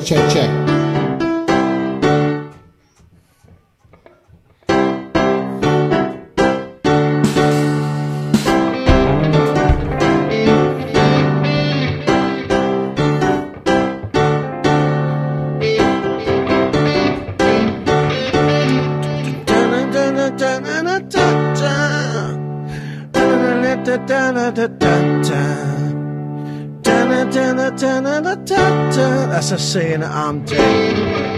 check, check, check. That's a saying that I'm doing.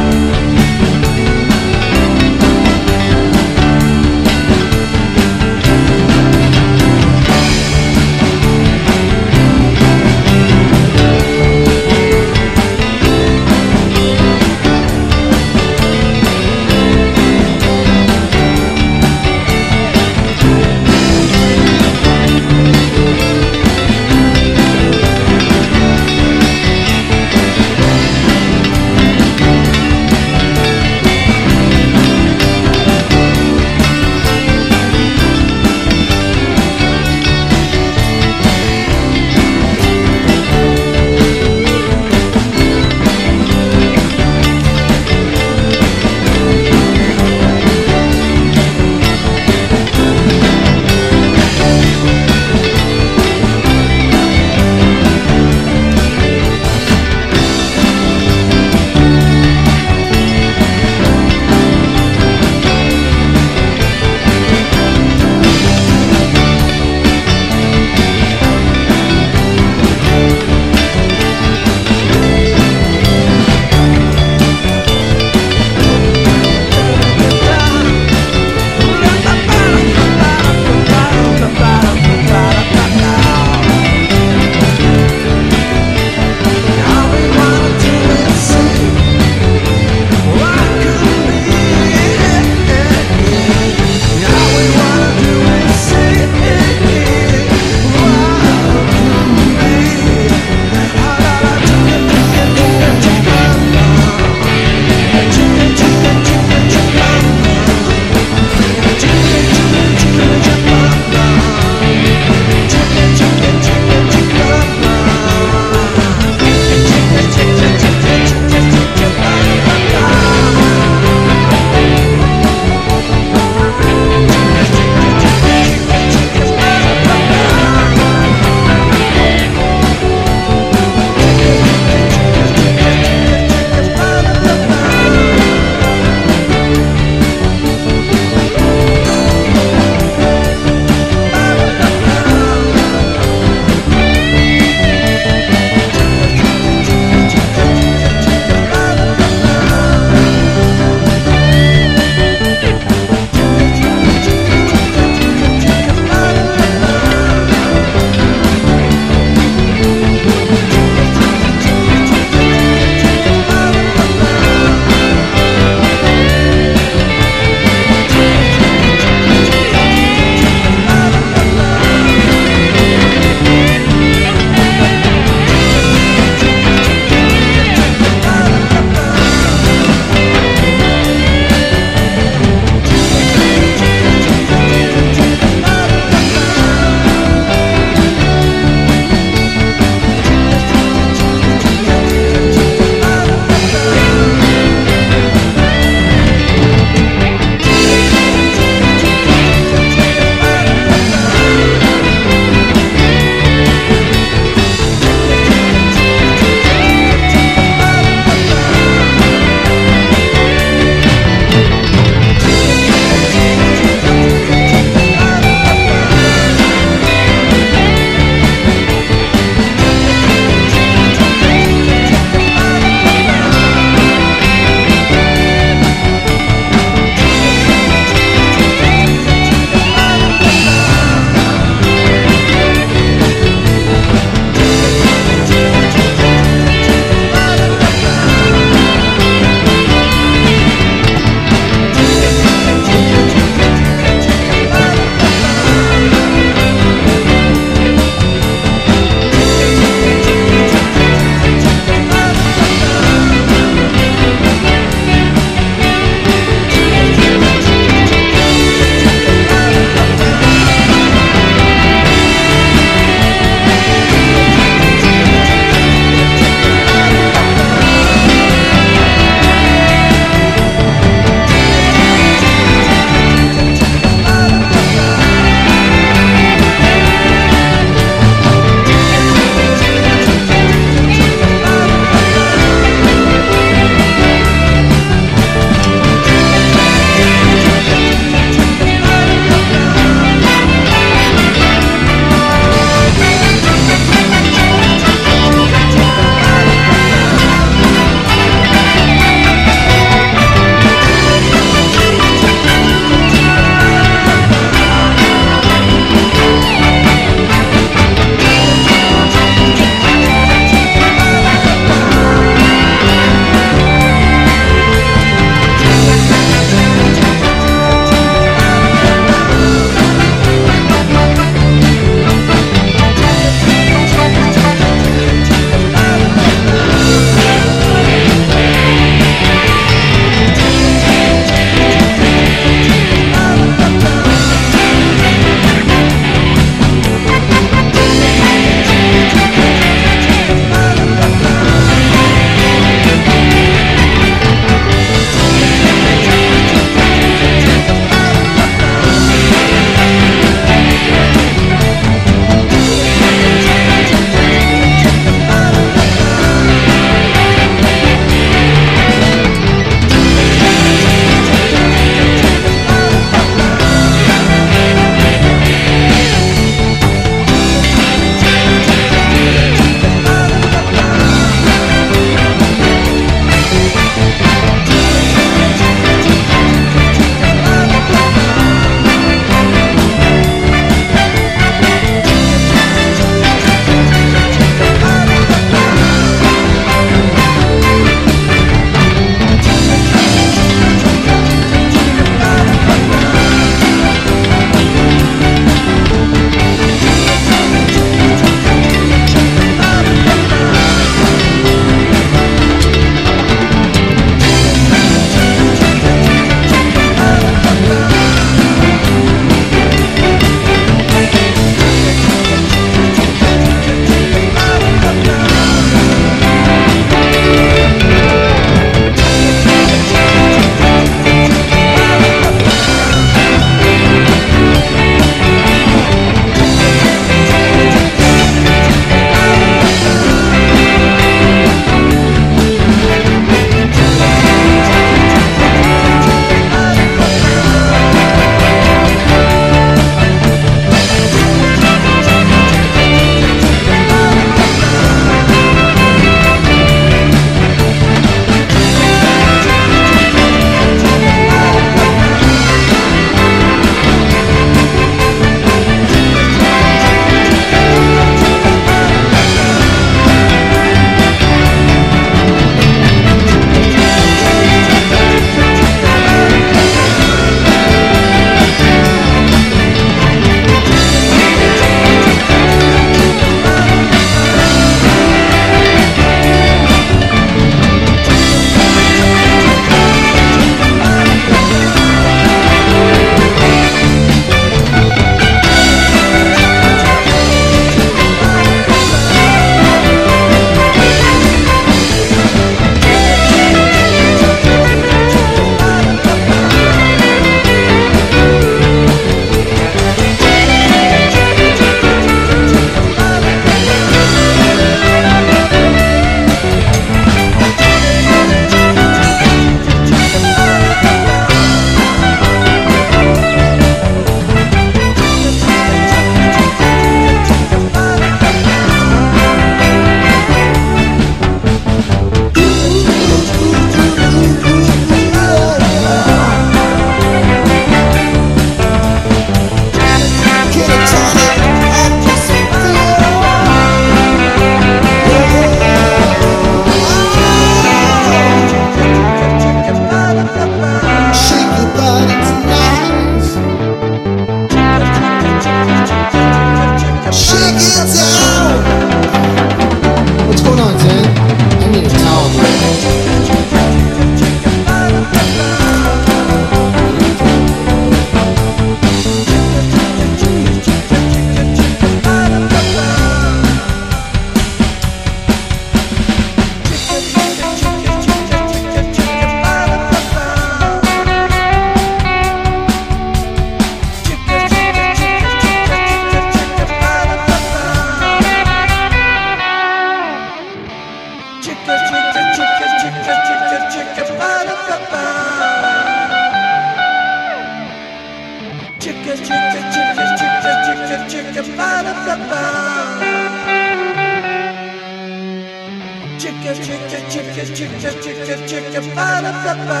Chicka, chicka, chicka, chicka, chicka, chicka, ba-da-ba-ba.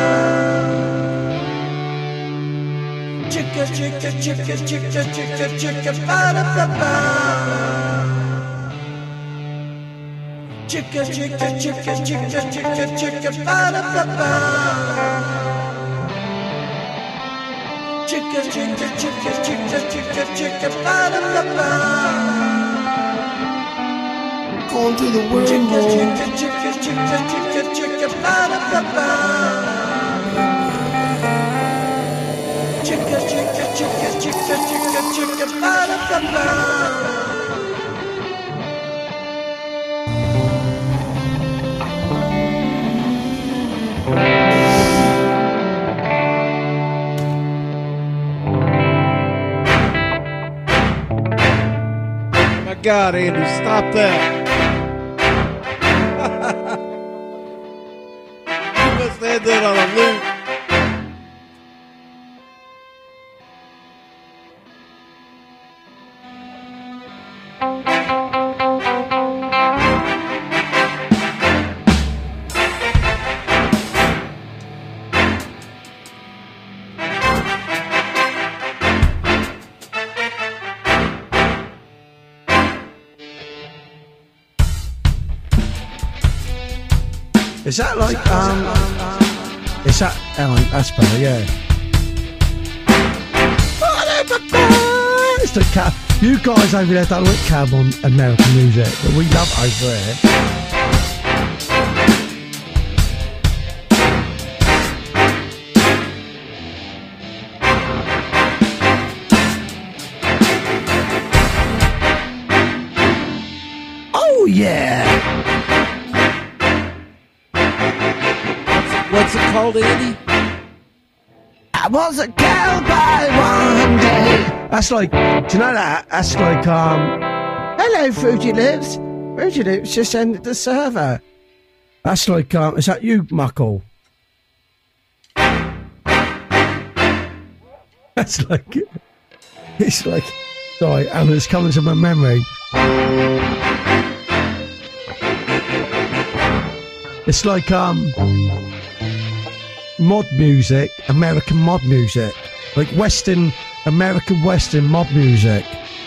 Chicka, chicka, chicka, chicka, chicka, chicka, ba-da-ba-ba. Chicka, chicka, chicka, chicka, chicka, chicka, ba-da-ba-ba. Chicka, chicka, chicka, chicka, chicka, chicka, ba-da-ba-ba. Going through the world. Chicka, chicka, chicka, chicka, chicka, chicka, ba-da-ba-ba. Chicka, chicka, chicka, chicka, chicka, chicka, ba-da-ba-ba. God, Andy, stop that. You must have that on a loop. Is that like, is that, that's better, yeah. It's the cab. You guys over there don't like cab on American music, but we love over here. Oh yeah! What's it called, Andy? I was a cowboy one day. That's like, do you know that? That's like, hello, Fugitives. Fugitives just ended the server. That's like, is that you, Muckle? That's like, it's like, sorry, and it's coming to my memory. It's like, mod music, American mod music, like Western, American Western mod music.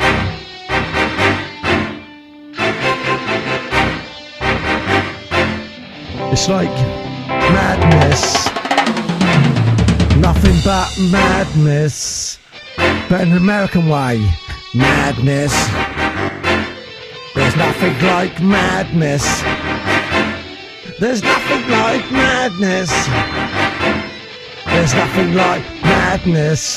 It's like madness, nothing but madness, but in an American way. Madness, there's nothing like madness. There's nothing like madness. There's nothing like madness.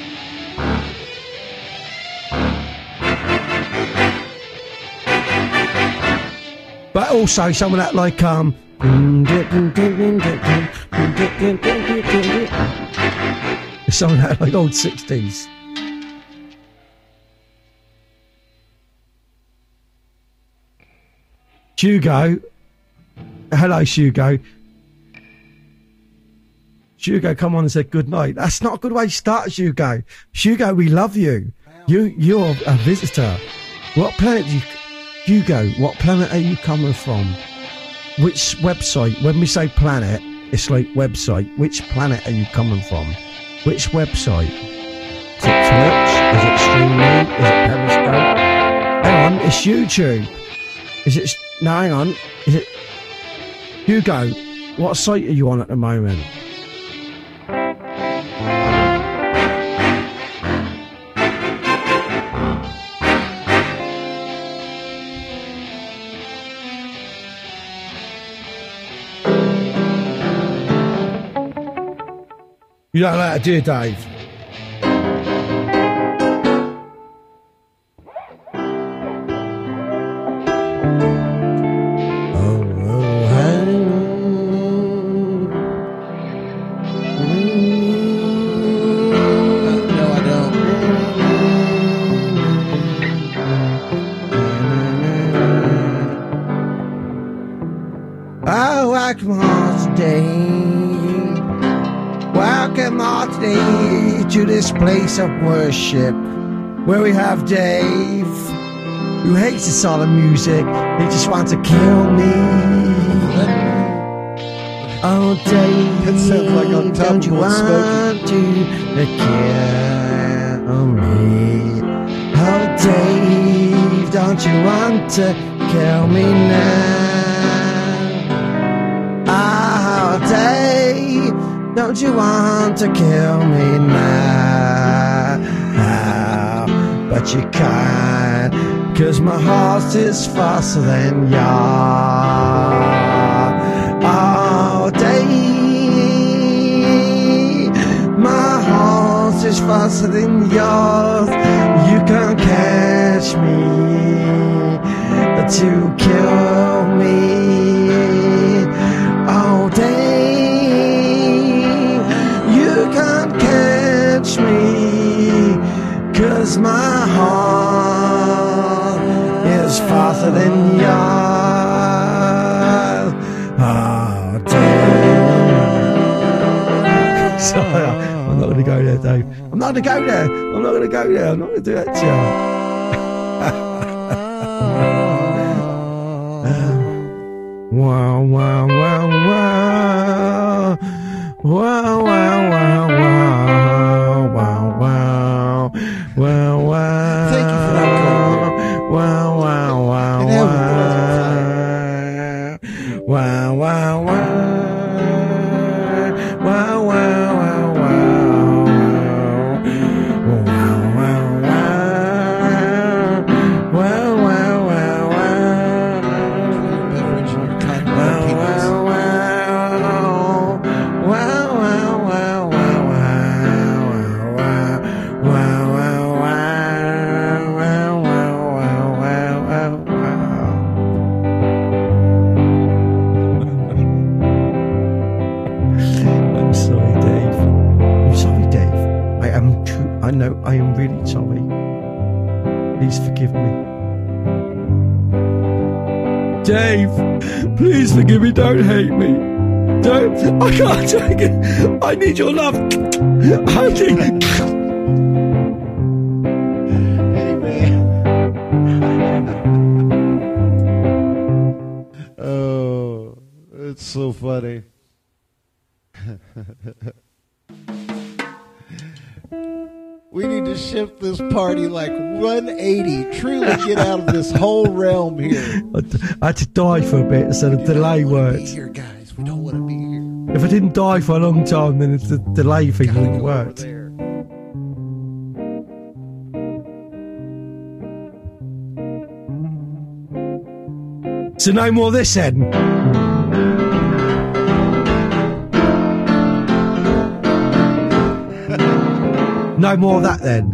But also some of that like some of that like old 60s. Hugo. Hello, Hugo. Hugo, come on and said good night. That's not a good way to start, Hugo. Hugo, we love you. You're a visitor. What planet do you... Hugo, what planet are you coming from? Which website? When we say planet, it's like website. Which planet are you coming from? Which website? Is it Twitch? Is it Streamlabs? Is it Periscope? Hang on, it's YouTube. Is it... No, hang on. Is it... Hugo, what site are you on at the moment? You don't like that, do you, Dave? To this place of worship, where we have Dave, who hates the solemn music. He just wants to kill me. Oh, Dave, That sounds like on top don't of you Old Smoky. want to kill me? Oh, Dave, don't you want to kill me now? Oh, Dave, don't you want to kill me now? But you can't, 'cause my heart is faster than yours. Oh, Dave, my heart is faster than yours. You can't catch me to kill me. Oh, Dave, you can't catch me, 'cause my heart is faster than yours. Oh, Dave. Sorry, I'm not going to go there, Dave. I'm not going to go there. I'm not going to go there. I'm not going to do that to you. Wow, wow, wow, wow. Wow, wow, wow, wow. Wow, wow. Wow, wow. Thank you for that comment. Wow, wow, wow, And have a wow. Wow, wow, wow. Wow, wow, wow, wow. Wow, wow, wow. Wow, wow, wow, wow. Beverage and your cotton Wow, peanuts. wow, wow. Wow, wow, wow, wow, wow. Wow, wow, wow. Wow, wow, wow, wow, wow. I'm sorry, Dave. I'm sorry, Dave. I am true. I know I am really sorry. Please forgive me. Dave, please forgive me. Don't hate me. Don't. I can't take it. I need your love. I need. Hey, man. Oh, it's so funny. We need to shift this party like 180. Truly get out of this whole realm here. I had to die for a bit so the delay We don't wanna be worked. here, guys. We don't want to be here. If I didn't die for a long time, then the delay thing Gotta wouldn't go over work. there. So no more of this then. No more of that then.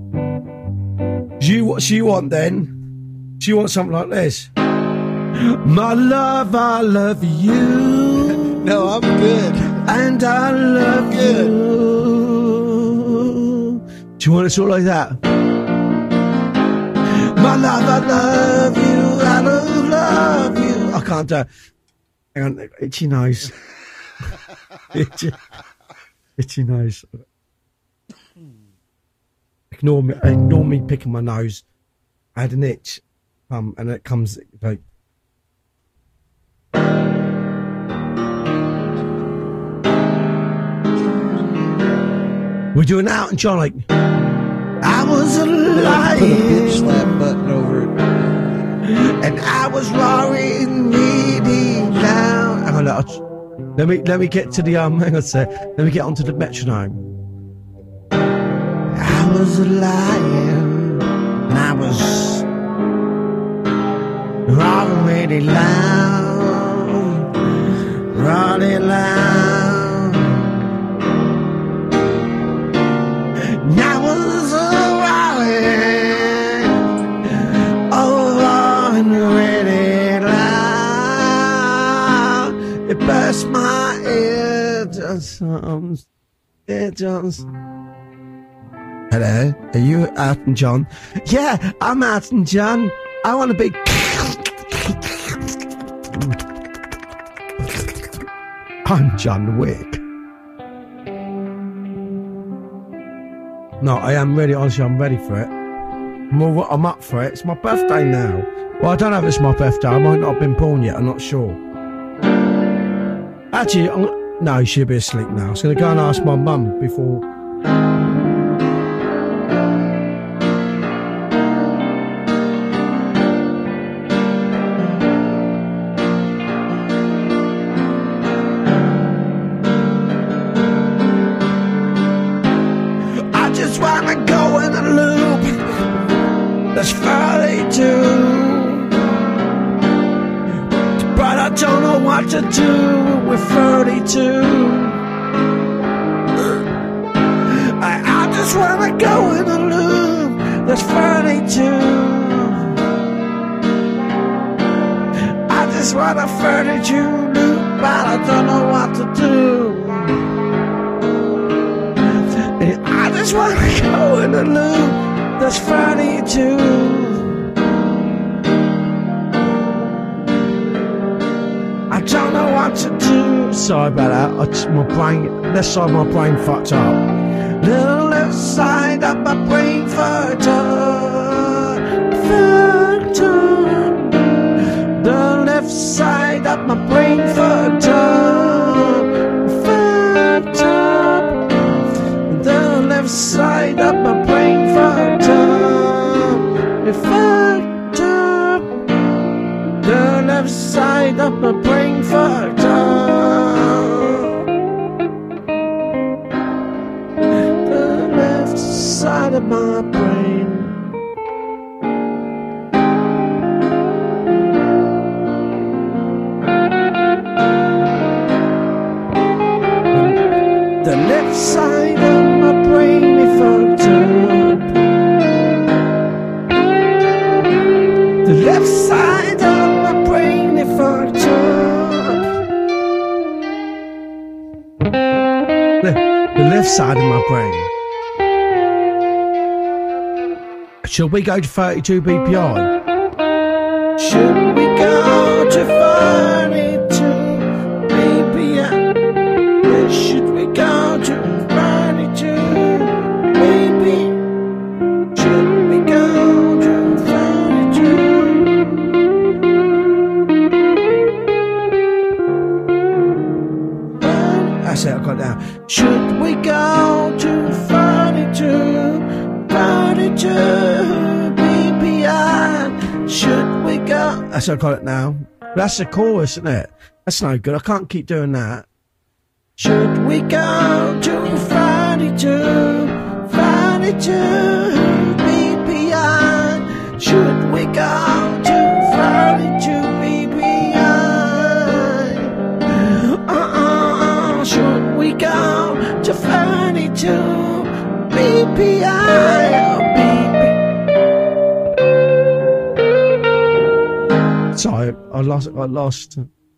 What you want then? Do you want something like this? My love, I love you. No, I'm good. And I love Good. you. Do you want it sort of like that? My love, I love you. I love you. I can't do it. Hang on, itchy nose. itchy nose. Ignore me picking my nose. I had an itch, and it comes like. We're doing Elton John like. I was a Put a bitch lion, slap button over it. and I was roaring really loud. Hang on, let me get to the hang on a sec. Let me get onto the metronome. I was a lion, and I was roaring really loud, really loud. And I was roaring really loud. It burst my eardrums. Hello, are you Elton John? Yeah, I'm Elton John. I want to be. I'm John Wick. No, I am really, honestly, I'm ready for it. I'm up for it. It's my birthday now. Well, I don't know if it's my birthday. I might not have been born yet. I'm not sure. Actually, no, she'll be asleep now. I was going to go and ask my mum before. I just want to go in a loop. That's 32. But I don't know what to do with 32. I just wanna go in a loop that's 32. I just want a 32 loop, but I don't know what to do. I just wanna go in a loop that's 32. I don't know what to do. Sorry about that. My brain, left side of my brain fucked up. The left side of my brain fucked up. Fucked up. The left side of my brain fucked up. Fucked up. The left side of my brain fucked up. It fucked up. The left side of my brain fucked up. The left side of my brain. The left side of my brain is fucked up. The left side of my brain is fucked up. The left side of my brain. Shall we go to 32 BPI? Should we go to 32 BPI? Should we go to 32 maybe? Should we go to 32? That's it, I got that. Should we go to 32 BPI? Should we go? That's it, I got it now. That's the chorus, isn't it? That's no good. I can't keep doing that. Should we go to 32 BPI? Should we go to 32 BPI? Should we go to 32 BPI? Sorry, I got lost.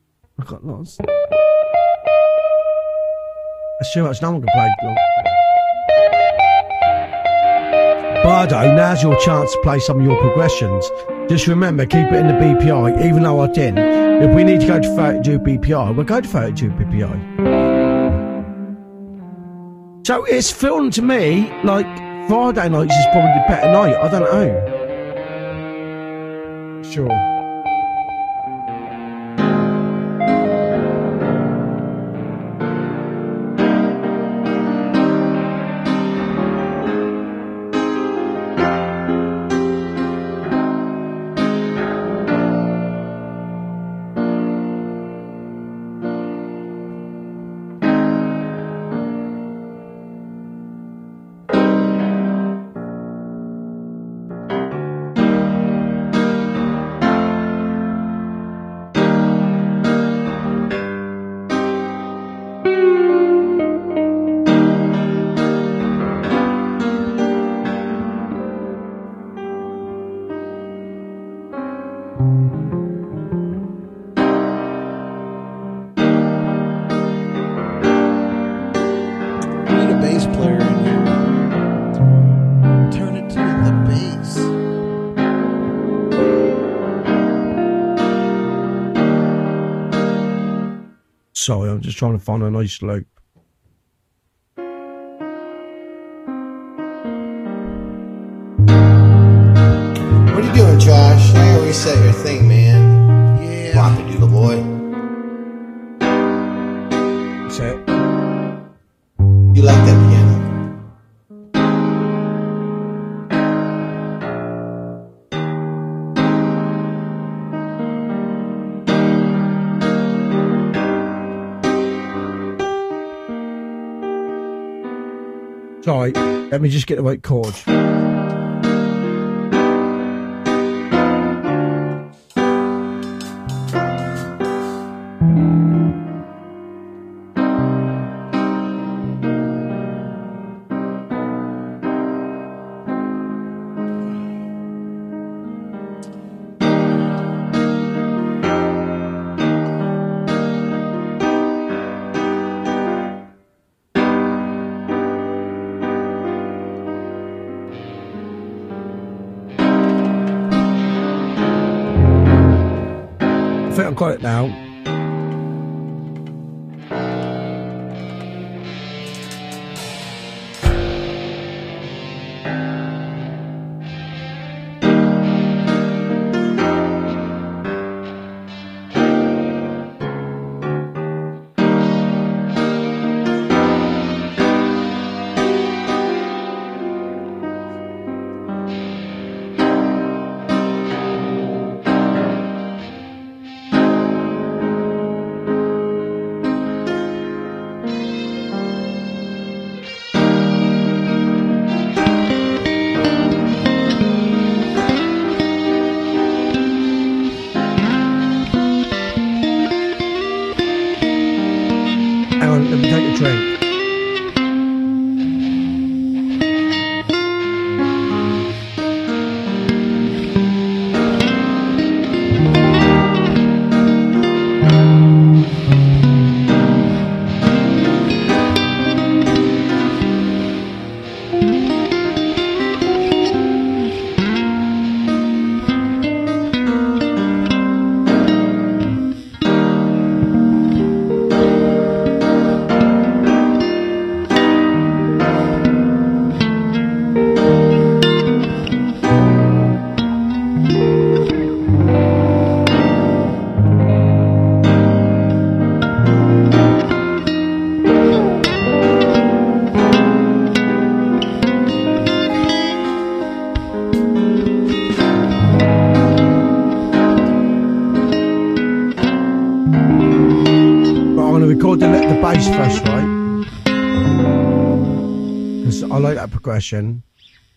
That's too much. No one can play long. Bardo, now's your chance to play some of your progressions. Just remember, keep it in the BPI, even though I didn't. If we need to go to 32 BPI, we'll go to 32 BPI. So it's feeling to me like Friday nights is probably the better night. I don't know. Sure. Sorry, I'm just trying to find a nice loop. reset your thing, man. Yeah. Plop it, little boy. That's it. You like that piano? Sorry, let me just get the right chords. I think I've got it now. Hang on, let me take a drink. Record the bass first, right? Because I like that progression.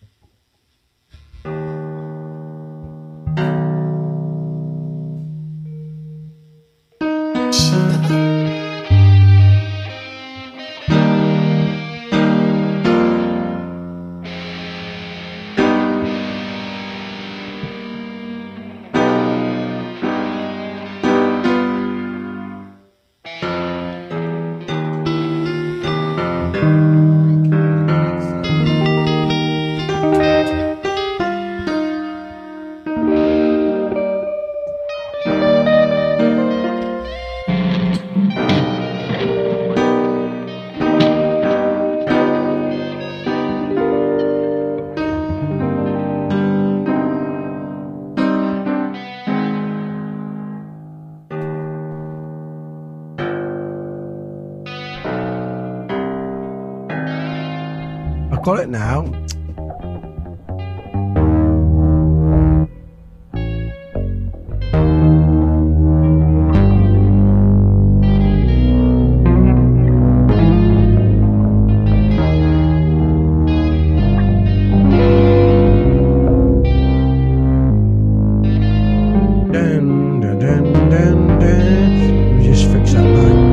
I've got it now. Dun, dun, dun, dun, dun. Let me just fix that now.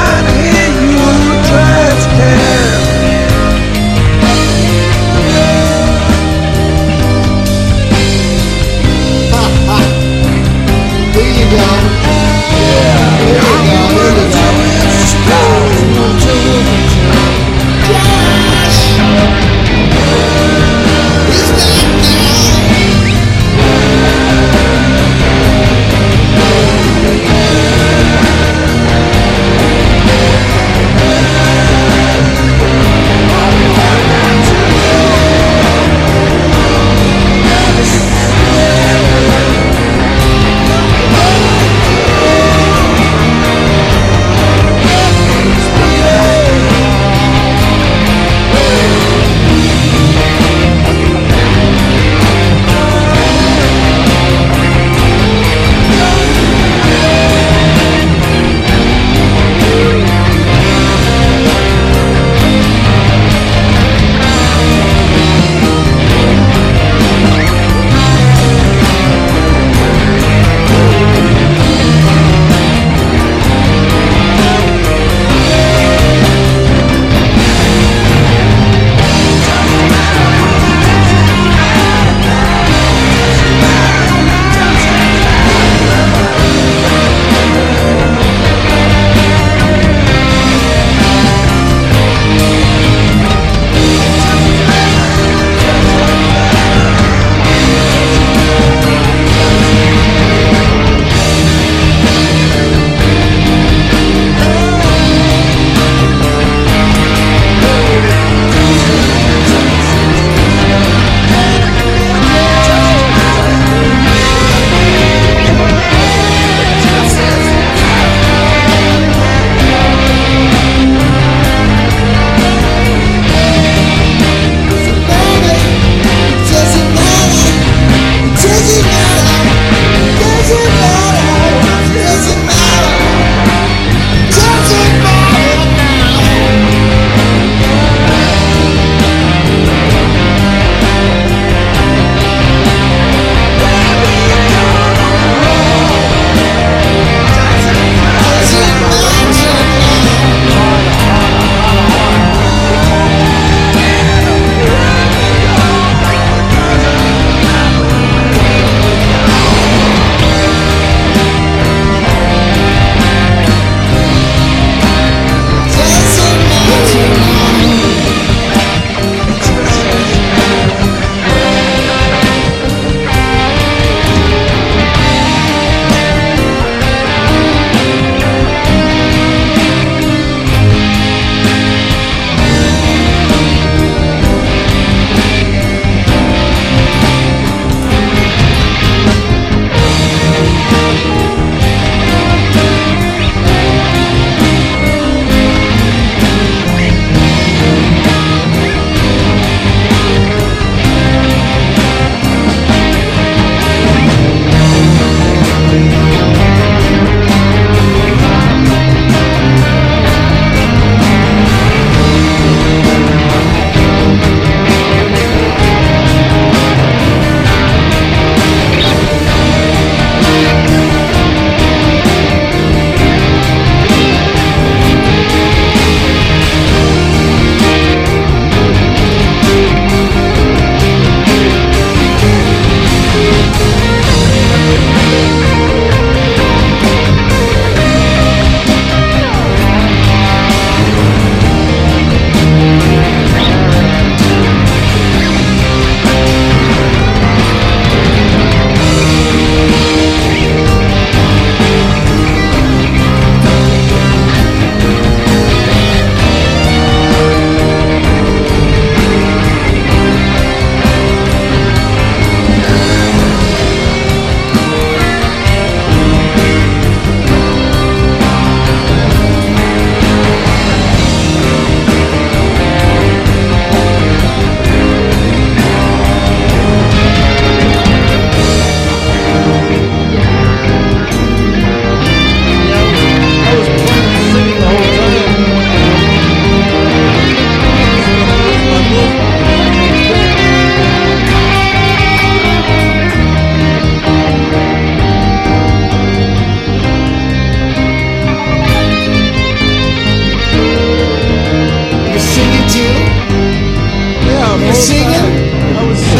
trying to hear you trash can. There you go. Yeah. There you go.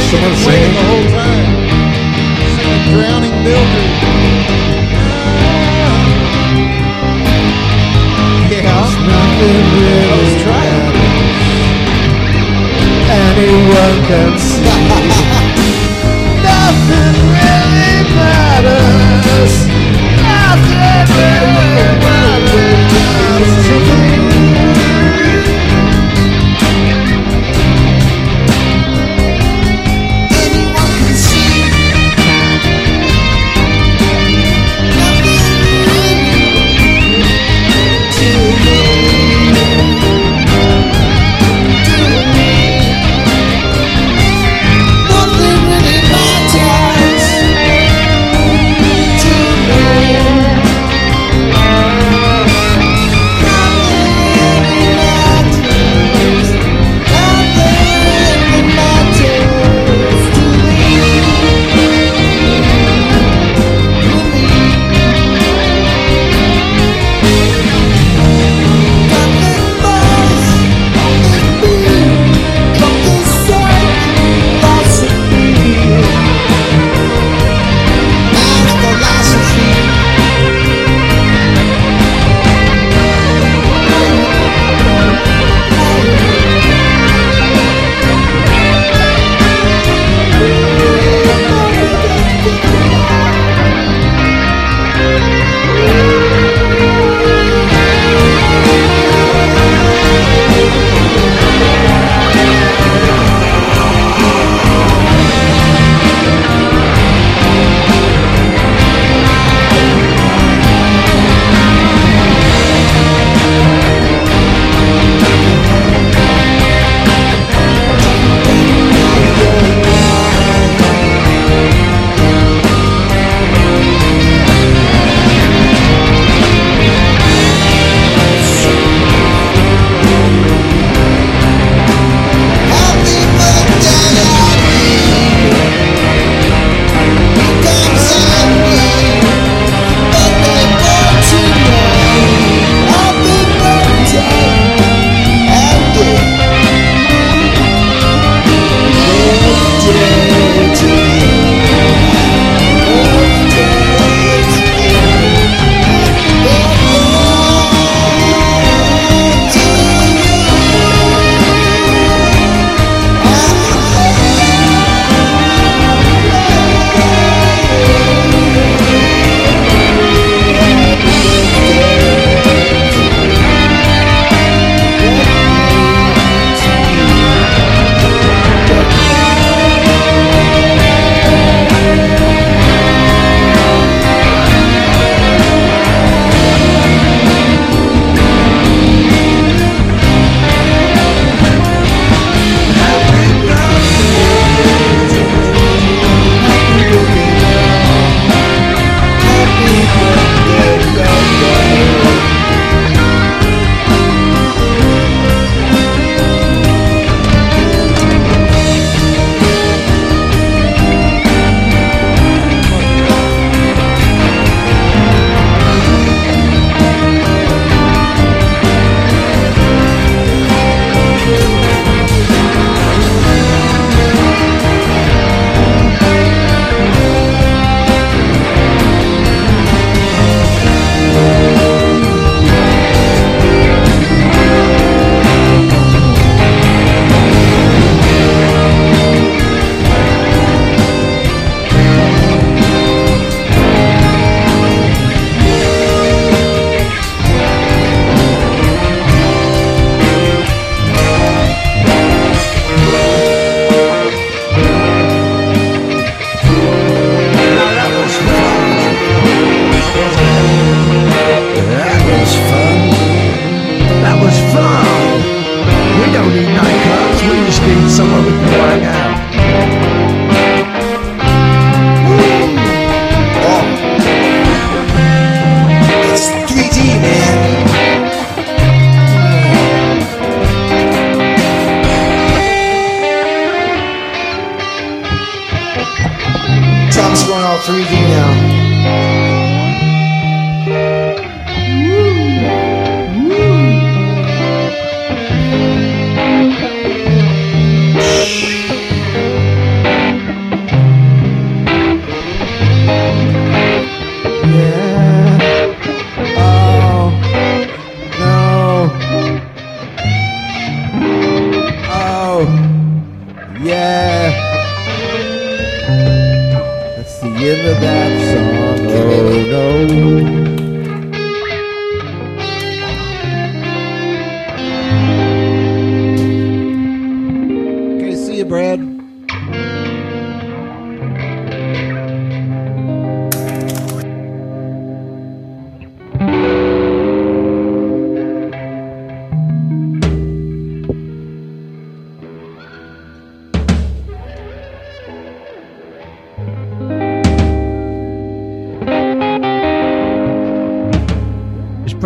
someone Wait singing. the whole time. Singing Drowning Mildred. Yeah. Nothing I really was trying. anyone can see. Nothing really matters. Nothing really matters to me. Anyone can see. Nothing really to me. To me.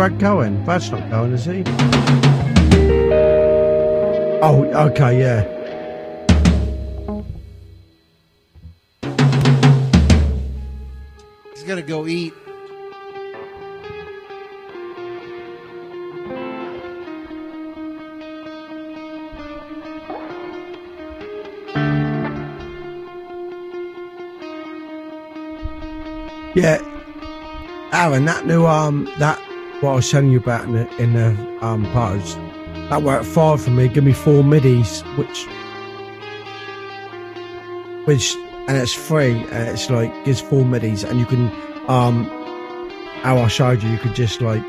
Brad going? Brad's not going, is he? Oh, okay, yeah. He's gonna go eat. Yeah, Aaron, that new that what I was telling you about in the post, that worked fine for me. Give me 4 midis, which and it's free. And it's like gives 4 midis, and you can how I showed you, you could just like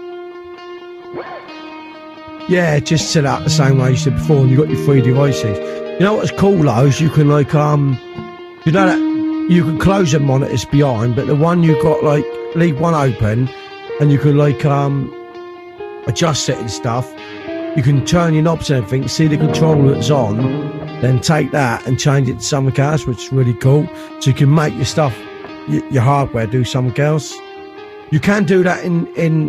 just set up the same way you said before, and you got your 3 devices. You know what's cool though is you can like you know that. You can close the monitors behind, but the one you got, like, leave one open and you can, like, adjust it and stuff. You can turn your knobs and everything, see the controller that's on, then take that and change it to something else, which is really cool. So you can make your stuff, your hardware, do something else. You can do that in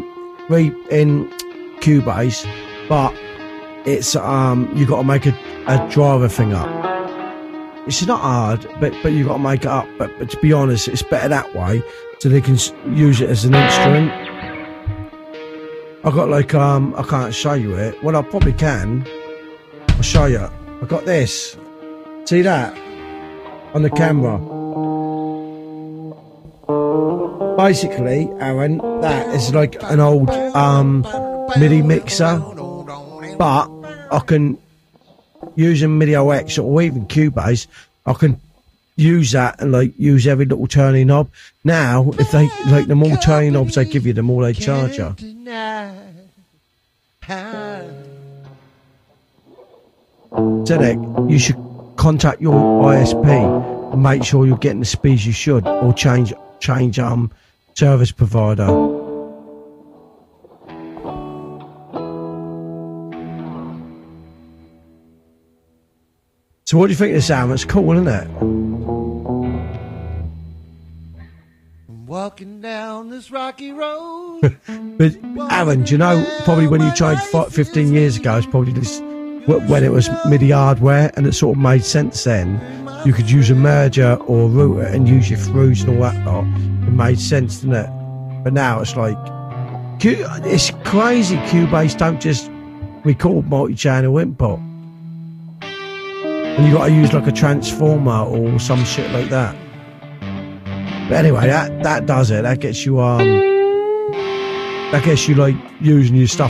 Cubase, but it's, you got to make a driver thing up. It's not hard, but you got to make it up. But to be honest, it's better that way, so they can use it as an instrument. I got like I can't show you it. Well, I probably can. I'll show you. I got this. See that on the camera? Basically, Aaron, that is like an old MIDI mixer, but I can. Using MIDI X or even Cubase, I can use that and like use every little turning knob. Now, if they like the more turning knobs they give you, the more they charge you. Zedek, you should contact your ISP and make sure you're getting the speeds you should, or change service provider. So what do you think of this album? It's cool, isn't it? Walking down this rocky road. But Aaron, do you know, probably when you tried 15 years ago, it's probably this, when it was MIDI hardware, and it sort of made sense then. You could use a merger or a router and use your throughs and all that lot. It made sense, didn't it? But now it's like, it's crazy. Cubase don't just record multi-channel input. And you got to use like a transformer or some shit like that. But anyway, that does it. That gets you like using your stuff